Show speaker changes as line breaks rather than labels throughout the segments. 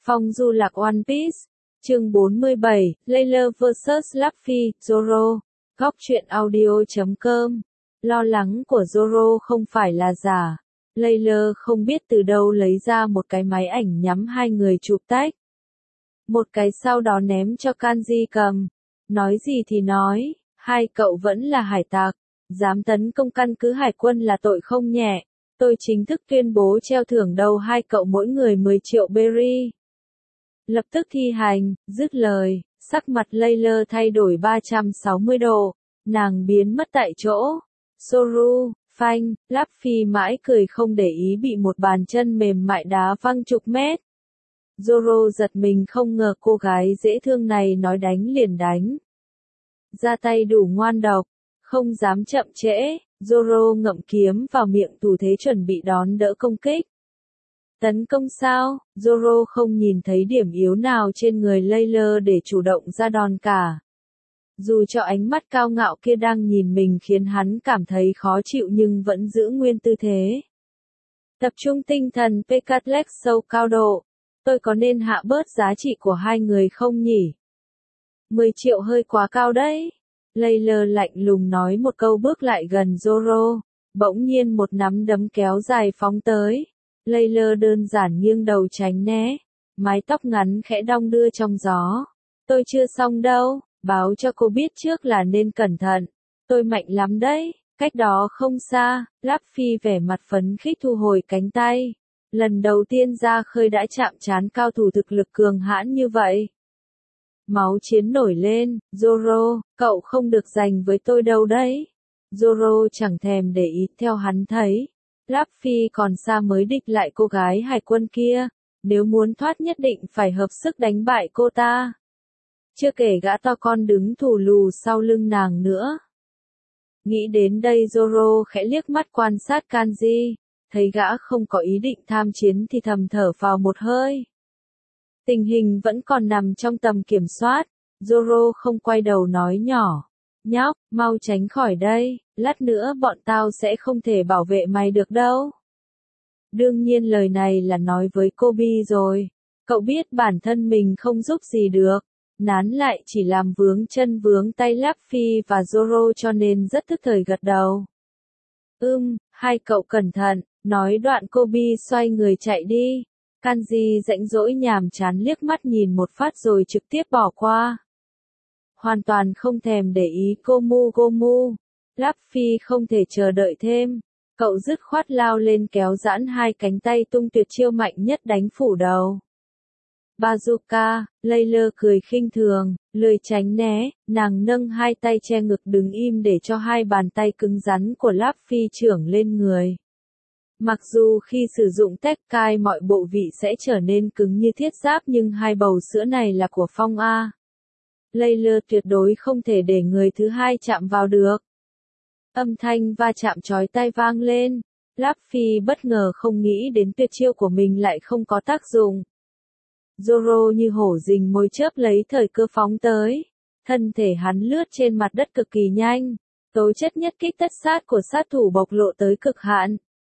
Phong du lạc One Piece. Chương 47, Layla vs Luffy, Zoro. Góc truyện audio.com. Lo lắng của Zoro không phải là giả. Layla không biết từ đâu lấy ra một cái máy ảnh nhắm hai người chụp tách. Một cái sau đó ném cho Kanji cầm. Nói gì thì nói, hai cậu vẫn là hải tặc. Dám tấn công căn cứ hải quân là tội không nhẹ. Tôi chính thức tuyên bố treo thưởng đầu hai cậu mỗi người 10 triệu berry. Lập tức thi hành, dứt lời, sắc mặt Layla thay đổi 360 độ, nàng biến mất tại chỗ. Soru, phanh, Luffy mãi cười không để ý bị một bàn chân mềm mại đá văng chục mét. Zoro giật mình không ngờ cô gái dễ thương này nói đánh liền đánh. Ra tay đủ ngoan độc, không dám chậm trễ, Zoro ngậm kiếm vào miệng thủ thế chuẩn bị đón đỡ công kích. Tấn công sao? Zoro không nhìn thấy điểm yếu nào trên người Layla để chủ động ra đòn cả. Dù cho ánh mắt cao ngạo kia đang nhìn mình khiến hắn cảm thấy khó chịu nhưng vẫn giữ nguyên tư thế. Tập trung tinh thần Pecatlex sâu cao độ. Tôi có nên hạ bớt giá trị của hai người không nhỉ? 10 triệu hơi quá cao đấy. Layla lạnh lùng nói một câu bước lại gần Zoro. Bỗng nhiên một nắm đấm kéo dài phóng tới. Layla đơn giản nghiêng đầu tránh né. Mái tóc ngắn khẽ đong đưa trong gió. Tôi chưa xong đâu, báo cho cô biết trước là nên cẩn thận. Tôi mạnh lắm đấy. Cách đó không xa, Luffy vẻ mặt phấn khích thu hồi cánh tay. Lần đầu tiên ra khơi đã chạm trán cao thủ thực lực cường hãn như vậy. Máu chiến nổi lên, Zoro, cậu không được giành với tôi đâu đấy. Zoro chẳng thèm để ý theo hắn thấy. Luffy còn xa mới địch lại cô gái hải quân kia. Nếu muốn thoát nhất định phải hợp sức đánh bại cô ta. Chưa kể gã to con đứng thủ lù sau lưng nàng nữa. Nghĩ đến đây Zoro khẽ liếc mắt quan sát Kanji. Thấy gã không có ý định tham chiến thì thầm thở vào một hơi. Tình hình vẫn còn nằm trong tầm kiểm soát. Zoro không quay đầu nói nhỏ. Nhóc, mau tránh khỏi đây, lát nữa bọn tao sẽ không thể bảo vệ mày được đâu. Đương nhiên lời này là nói với Kobe rồi. Cậu biết bản thân mình không giúp gì được. Nán lại chỉ làm vướng chân vướng tay Luffy và Zoro cho nên rất thức thời gật đầu. Hai cậu cẩn thận, nói đoạn Kobe xoay người chạy đi. Kanji rãnh rỗi nhàm chán liếc mắt nhìn một phát rồi trực tiếp bỏ qua. Hoàn toàn không thèm để ý Gomu. Luffy không thể chờ đợi thêm. Cậu dứt khoát lao lên kéo giãn hai cánh tay tung tuyệt chiêu mạnh nhất đánh phủ đầu. Bazooka, Layla cười khinh thường, lười tránh né, nàng nâng hai tay che ngực đứng im để cho hai bàn tay cứng rắn của Luffy chưởng lên người. Mặc dù khi sử dụng Tekkai mọi bộ vị sẽ trở nên cứng như thiết giáp nhưng hai bầu sữa này là của Phong A. Layla tuyệt đối không thể để người thứ hai chạm vào được. Âm thanh va chạm chói tai vang lên. Luffy bất ngờ không nghĩ đến tuyệt chiêu của mình lại không có tác dụng. Zoro như hổ rình mồi chớp lấy thời cơ phóng tới. Thân thể hắn lướt trên mặt đất cực kỳ nhanh. Tố chất nhất kích tất sát của sát thủ bộc lộ tới cực hạn.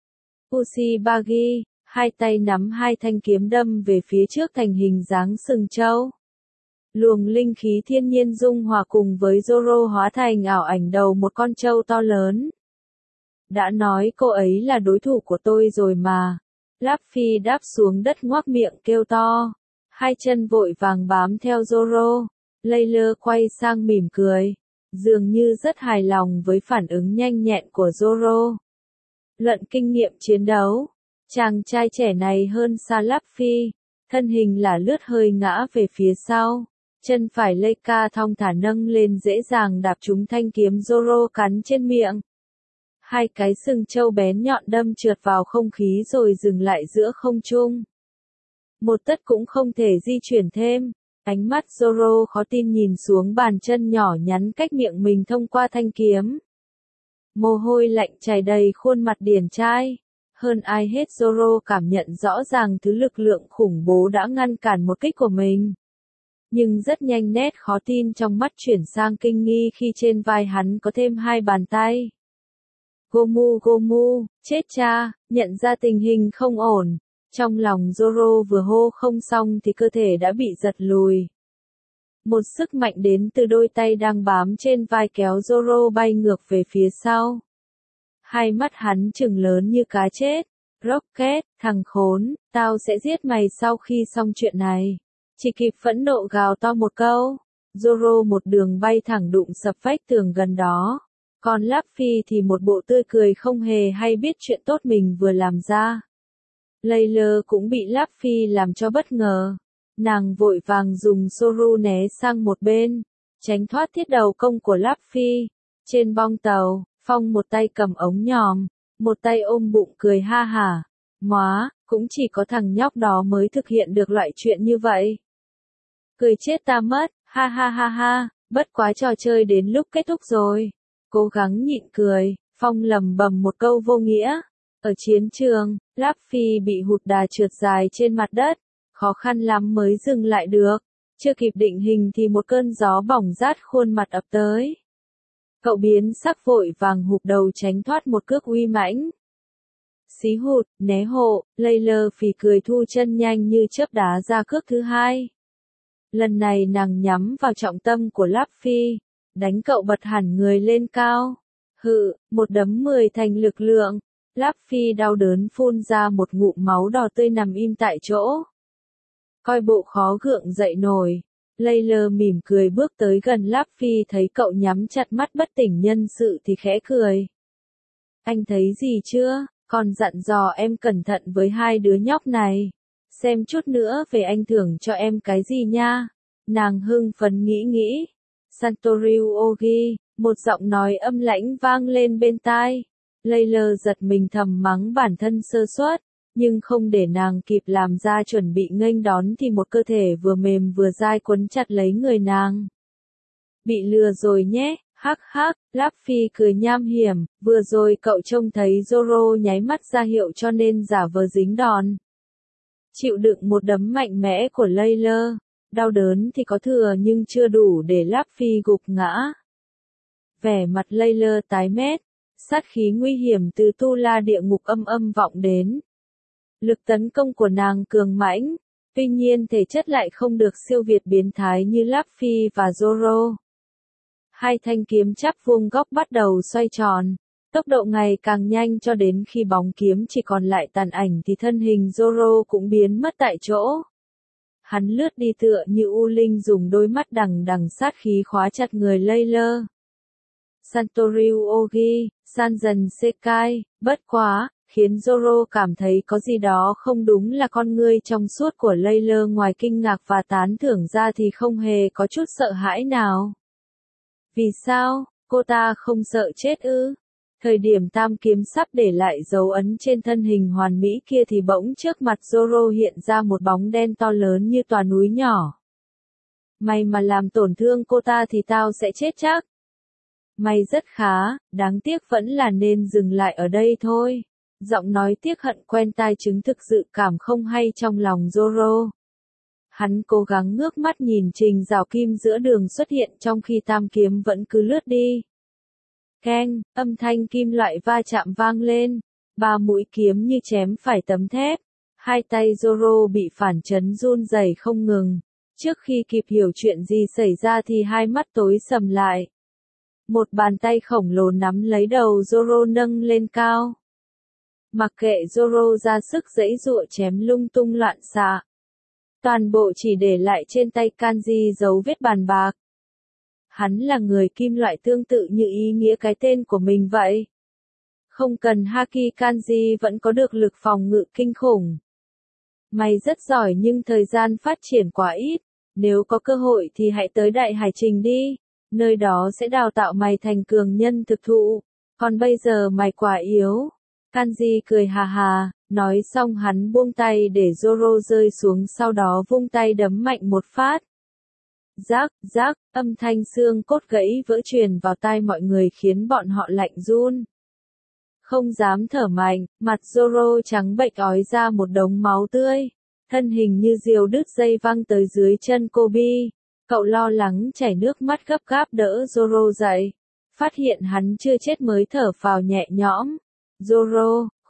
Usibagi, hai tay nắm hai thanh kiếm đâm về phía trước thành hình dáng sừng trâu. Luồng linh khí thiên nhiên dung hòa cùng với Zoro hóa thành ảo ảnh đầu một con trâu to lớn. Đã nói cô ấy là đối thủ của tôi rồi mà. Luffy đáp xuống đất ngoác miệng kêu to. Hai chân vội vàng bám theo Zoro. Layla quay sang mỉm cười. Dường như rất hài lòng với phản ứng nhanh nhẹn của Zoro. Luận kinh nghiệm chiến đấu. Chàng trai trẻ này hơn xa Luffy. Thân hình là lướt hơi ngã về phía sau. Chân phải Leica thong thả nâng lên dễ dàng đạp trúng thanh kiếm Zoro cắn trên miệng. Hai cái sừng trâu bén nhọn đâm trượt vào không khí rồi dừng lại giữa không trung. Một tấc cũng không thể di chuyển thêm. Ánh mắt Zoro khó tin nhìn xuống bàn chân nhỏ nhắn cách miệng mình thông qua thanh kiếm. Mồ hôi lạnh chảy đầy khuôn mặt điển trai. Hơn ai hết Zoro cảm nhận rõ ràng thứ lực lượng khủng bố đã ngăn cản một kích của mình. Nhưng rất nhanh nét khó tin trong mắt chuyển sang kinh nghi khi trên vai hắn có thêm hai bàn tay. Gomu, chết cha, nhận ra tình hình không ổn. Trong lòng Zoro vừa hô không xong thì cơ thể đã bị giật lùi. Một sức mạnh đến từ đôi tay đang bám trên vai kéo Zoro bay ngược về phía sau. Hai mắt hắn trừng lớn như cá chết. Rocket, thằng khốn, tao sẽ giết mày sau khi xong chuyện này. Chỉ kịp phẫn nộ gào to một câu. Zoro một đường bay thẳng đụng sập vách tường gần đó. Còn Luffy thì một bộ tươi cười không hề hay biết chuyện tốt mình vừa làm ra. Layla cũng bị Luffy làm cho bất ngờ. Nàng vội vàng dùng Soru né sang một bên, tránh thoát thiết đầu công của Luffy. Trên bong tàu, Phong một tay cầm ống nhòm, một tay ôm bụng cười ha hả. Móa, cũng chỉ có thằng nhóc đó mới thực hiện được loại chuyện như vậy. Cười chết ta mất, ha ha ha ha, bất quá trò chơi đến lúc kết thúc rồi. Cố gắng nhịn cười, Phong lầm bầm một câu vô nghĩa. Ở chiến trường, Luffy bị hụt đà trượt dài trên mặt đất, khó khăn lắm mới dừng lại được. Chưa kịp định hình thì một cơn gió bỏng rát khuôn mặt ập tới. Cậu biến sắc vội vàng hụp đầu tránh thoát một cước uy mãnh. Xí hụt, né hộ, Layla phì cười thu chân nhanh như chớp đá ra cước thứ hai. Lần này nàng nhắm vào trọng tâm của Luffy, đánh cậu bật hẳn người lên cao. Hự, một đấm 10 thành lực lượng. Luffy đau đớn phun ra một ngụm máu đỏ tươi nằm im tại chỗ. Coi bộ khó gượng dậy nổi. Layla mỉm cười bước tới gần Luffy thấy cậu nhắm chặt mắt bất tỉnh nhân sự thì khẽ cười. Anh thấy gì chưa? Còn dặn dò em cẩn thận với hai đứa nhóc này. Xem chút nữa về anh thưởng cho em cái gì nha. Nàng hưng phấn nghĩ. Santoryu Ogi, một giọng nói âm lãnh vang lên bên tai. Layla giật mình thầm mắng bản thân sơ suất, nhưng không để nàng kịp làm ra chuẩn bị nghênh đón thì một cơ thể vừa mềm vừa dai quấn chặt lấy người nàng. Bị lừa rồi nhé, hắc hắc, Luffy cười nham hiểm, vừa rồi cậu trông thấy Zoro nháy mắt ra hiệu cho nên giả vờ dính đòn. Chịu đựng một đấm mạnh mẽ của Layla, đau đớn thì có thừa nhưng chưa đủ để Luffy gục ngã. Vẻ mặt Layla tái mét. Sát khí nguy hiểm từ tu la địa ngục âm vọng đến. Lực tấn công của nàng cường mãnh, tuy nhiên thể chất lại không được siêu việt biến thái như Luffy và Zoro. Hai thanh kiếm chắp vuông góc bắt đầu xoay tròn, tốc độ ngày càng nhanh cho đến khi bóng kiếm chỉ còn lại tàn ảnh thì thân hình Zoro cũng biến mất tại chỗ. Hắn lướt đi tựa như u linh dùng đôi mắt đằng đằng sát khí khóa chặt người Layla. Santoryu Ogi, Sanzen Sekai, bất quá, khiến Zoro cảm thấy có gì đó không đúng là con ngươi trong suốt của Layla ngoài kinh ngạc và tán thưởng ra thì không hề có chút sợ hãi nào. Vì sao, cô ta không sợ chết ư? Thời điểm tam kiếm sắp để lại dấu ấn trên thân hình hoàn mỹ kia thì bỗng trước mặt Zoro hiện ra một bóng đen to lớn như tòa núi nhỏ. Mày mà làm tổn thương cô ta thì tao sẽ chết chắc. Mày rất khá, đáng tiếc vẫn là nên dừng lại ở đây thôi. Giọng nói tiếc hận quen tai chứng thực dự cảm không hay trong lòng Zoro. Hắn cố gắng ngước mắt nhìn trình rào kim giữa đường xuất hiện trong khi tam kiếm vẫn cứ lướt đi. Keng, âm thanh kim loại va chạm vang lên. Ba mũi kiếm như chém phải tấm thép. Hai tay Zoro bị phản chấn run rẩy không ngừng. Trước khi kịp hiểu chuyện gì xảy ra thì hai mắt tối sầm lại. Một bàn tay khổng lồ nắm lấy đầu Zoro nâng lên cao. Mặc kệ Zoro ra sức giãy giụa chém lung tung loạn xạ. Toàn bộ chỉ để lại trên tay Kanji dấu vết bàn bạc. Hắn là người kim loại tương tự như ý nghĩa cái tên của mình vậy. Không cần Haki Kanji vẫn có được lực phòng ngự kinh khủng. Mày rất giỏi nhưng thời gian phát triển quá ít. Nếu có cơ hội thì hãy tới Đại Hải Trình đi. Nơi đó sẽ đào tạo mày thành cường nhân thực thụ. Còn bây giờ mày quá yếu. Kanji cười hà hà, nói xong hắn buông tay để Zoro rơi xuống sau đó vung tay đấm mạnh một phát. Rác, rác, âm thanh xương cốt gãy vỡ truyền vào tai mọi người khiến bọn họ lạnh run. Không dám thở mạnh, mặt Zoro trắng bệch ói ra một đống máu tươi. Thân hình như diều đứt dây văng tới dưới chân Kobe. Cậu lo lắng chảy nước mắt gấp gáp đỡ Zoro dậy. Phát hiện hắn chưa chết mới thở phào nhẹ nhõm. Zoro, khốn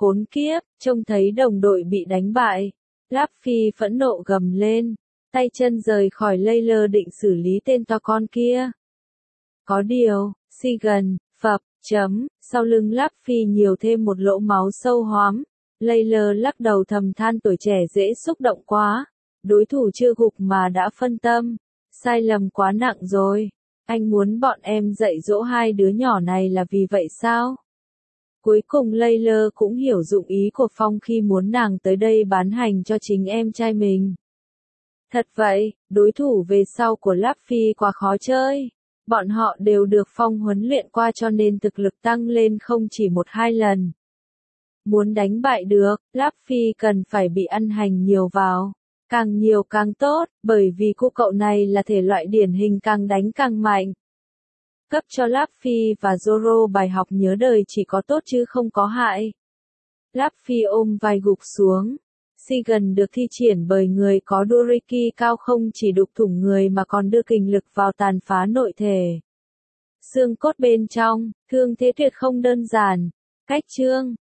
khốn kiếp, trông thấy đồng đội bị đánh bại. Luffy phẫn nộ gầm lên, tay chân rời khỏi Layla định xử lý tên to con kia. Có điều, Shigen, phập, sau lưng Luffy nhiều thêm một lỗ máu sâu hoắm. Layla lắc đầu thầm than tuổi trẻ dễ xúc động quá. Đối thủ chưa gục mà đã phân tâm. Sai lầm quá nặng rồi. Anh muốn bọn em dạy dỗ hai đứa nhỏ này là vì vậy sao? Cuối cùng Layla cũng hiểu dụng ý của Phong khi muốn nàng tới đây bán hành cho chính em trai mình. Thật vậy, đối thủ về sau của Luffy quá khó chơi. Bọn họ đều được Phong huấn luyện qua cho nên thực lực tăng lên không chỉ 1-2 lần. Muốn đánh bại được, Luffy cần phải bị ăn hành nhiều vào. Càng nhiều càng tốt, bởi vì cô cậu này là thể loại điển hình càng đánh càng mạnh. Cấp cho Luffy và Zoro bài học nhớ đời chỉ có tốt chứ không có hại. Luffy ôm vai gục xuống. Shigen được thi triển bởi người có Duriki cao không chỉ đục thủng người mà còn đưa kình lực vào tàn phá nội thể. Xương cốt bên trong, thương thế tuyệt không đơn giản. Cách chương